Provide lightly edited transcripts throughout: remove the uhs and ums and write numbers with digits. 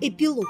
Эпилог.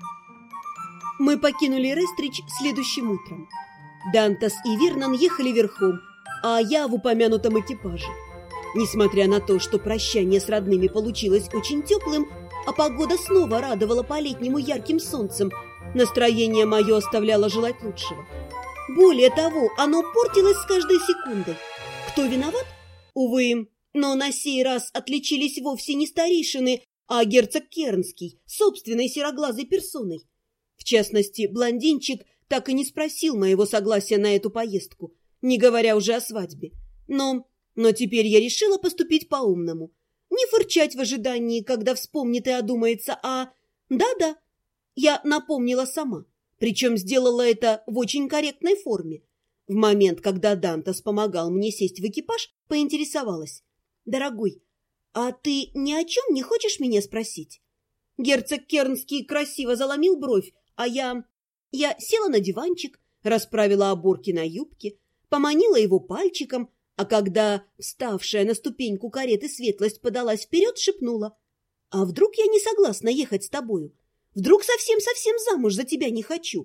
Мы покинули Рестрич следующим утром. Дантас и Вернон ехали верхом, а я в упомянутом экипаже. Несмотря на то, что прощание с родными получилось очень теплым, а погода снова радовала по-летнему ярким солнцем, настроение мое оставляло желать лучшего. Более того, оно портилось с каждой секундой. Кто виноват? Увы, но на сей раз отличились вовсе не старейшины, а герцог Кернский, собственной сероглазой персоной. В частности, блондинчик так и не спросил моего согласия на эту поездку, не говоря уже о свадьбе. Но теперь я решила поступить по-умному. Не фырчать в ожидании, когда вспомнит и одумается, а... Да-да, я напомнила сама, причем сделала это в очень корректной форме. В момент, когда Дантас помогал мне сесть в экипаж, поинтересовалась: «Дорогой, а ты ни о чем не хочешь меня спросить?» Герцог Кернский красиво заломил бровь, а я села на диванчик, расправила оборки на юбке, поманила его пальчиком, а когда вставшая на ступеньку кареты светлость подалась вперед, шепнула: «А вдруг я не согласна ехать с тобою? Вдруг совсем-совсем замуж за тебя не хочу?»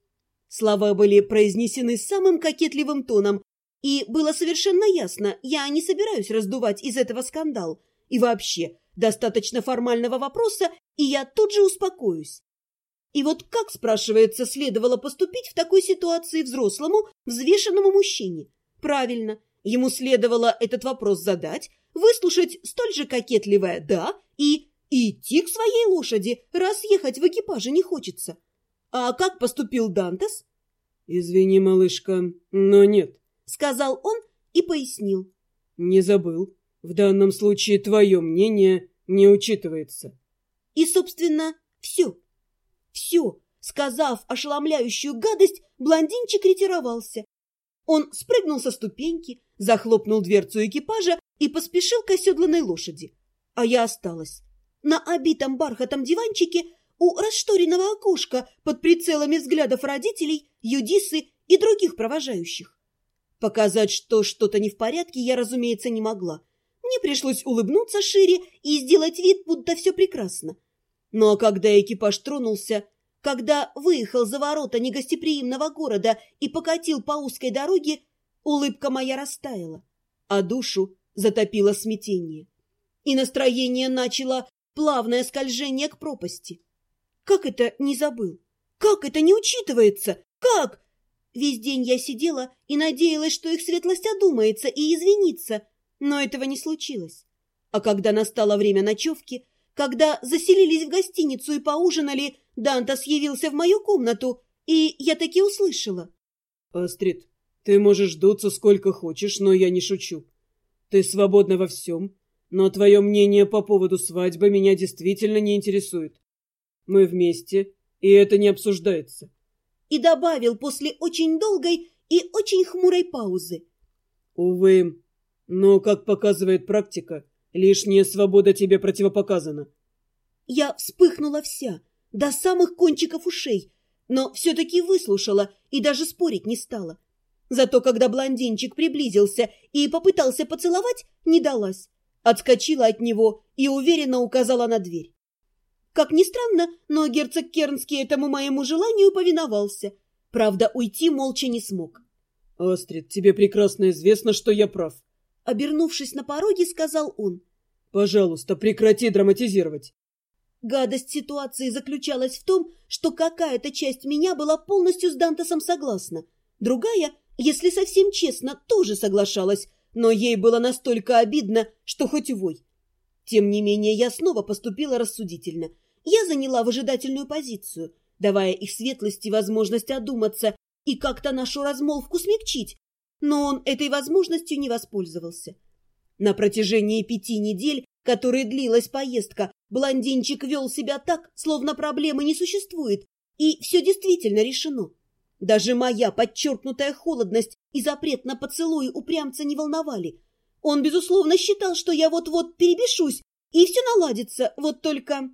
Слова были произнесены самым кокетливым тоном, и было совершенно ясно, я не собираюсь раздувать из этого скандал. И вообще, достаточно формального вопроса, и я тут же успокоюсь. И вот как, спрашивается, следовало поступить в такой ситуации взрослому, взвешенному мужчине? Правильно, ему следовало этот вопрос задать, выслушать столь же кокетливое «да» и идти к своей лошади, раз ехать в экипаже не хочется. А как поступил Дантас? «Извини, малышка, но нет», — сказал он и пояснил. «Не забыл. В данном случае твое мнение не учитывается». И, собственно, все. Все. Сказав ошеломляющую гадость, блондинчик ретировался. Он спрыгнул со ступеньки, захлопнул дверцу экипажа и поспешил к оседланной лошади. А я осталась на обитом бархатом диванчике у расшторенного окошка под прицелами взглядов родителей, Юдисы и других провожающих. Показать, что что-то не в порядке, я, разумеется, не могла. Мне пришлось улыбнуться шире и сделать вид, будто все прекрасно. Ну а когда экипаж тронулся, когда выехал за ворота негостеприимного города и покатил по узкой дороге, улыбка моя растаяла, а душу затопило смятение. И настроение начало плавное скольжение к пропасти. Как это не забыл? Как это не учитывается? Как? Весь день я сидела и надеялась, что их светлость одумается и извинится, но этого не случилось. А когда настало время ночевки, когда заселились в гостиницу и поужинали, Дантас явился в мою комнату, и я таки услышала: «Астрид, ты можешь дуться сколько хочешь, но я не шучу. Ты свободна во всем, но твое мнение по поводу свадьбы меня действительно не интересует. Мы вместе, и это не обсуждается». И добавил после очень долгой и очень хмурой паузы: «Увы, но, как показывает практика, лишняя свобода тебе противопоказана». Я вспыхнула вся, до самых кончиков ушей, но все-таки выслушала и даже спорить не стала. Зато когда блондинчик приблизился и попытался поцеловать, не далась. Отскочила от него и уверенно указала на дверь. Как ни странно, но герцог Кернский этому моему желанию повиновался. Правда, уйти молча не смог. «Астрид, тебе прекрасно известно, что я прав», — обернувшись на пороге, сказал он. «Пожалуйста, прекрати драматизировать». Гадость ситуации заключалась в том, что какая-то часть меня была полностью с Дантасом согласна. Другая, если совсем честно, тоже соглашалась, но ей было настолько обидно, что хоть вой. Тем не менее, я снова поступила рассудительно. Я заняла выжидательную позицию, давая их светлости возможность одуматься и как-то нашу размолвку смягчить, но он этой возможностью не воспользовался. На протяжении 5 недель, которые длилась поездка, блондинчик вел себя так, словно проблемы не существует, и все действительно решено. Даже моя подчеркнутая холодность и запрет на поцелуи упрямца не волновали. Он, безусловно, считал, что я вот-вот перебешусь, и все наладится, вот только...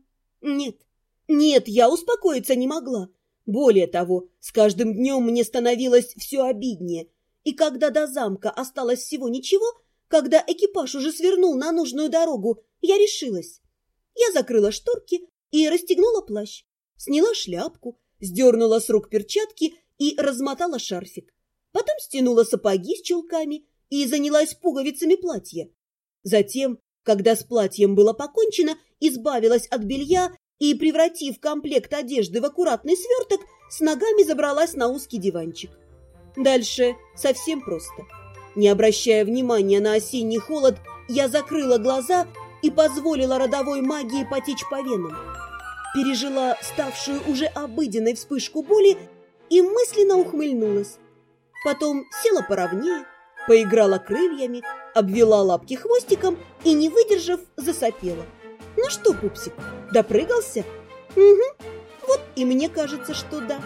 Нет, я успокоиться не могла. Более того, с каждым днем мне становилось все обиднее. И когда до замка осталось всего ничего, когда экипаж уже свернул на нужную дорогу, я решилась. Я закрыла шторки, и расстегнула плащ, сняла шляпку, сдернула с рук перчатки и размотала шарфик. Потом стянула сапоги с чулками и занялась пуговицами платья. Затем, когда с платьем было покончено, избавилась от белья и, превратив комплект одежды в аккуратный сверток, с ногами забралась на узкий диванчик. Дальше совсем просто. Не обращая внимания на осенний холод, я закрыла глаза и позволила родовой магии потечь по венам. Пережила ставшую уже обыденной вспышку боли и мысленно ухмыльнулась. Потом села поровнее, поиграла крыльями, обвела лапки хвостиком и, не выдержав, засопела. Ну что, пупсик, допрыгался? Угу, вот и мне кажется, что да.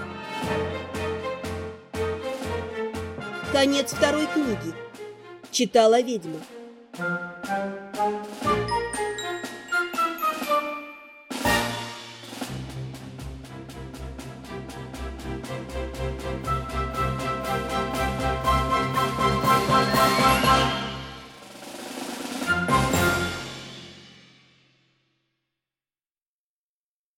Конец второй книги. Читала ведьма.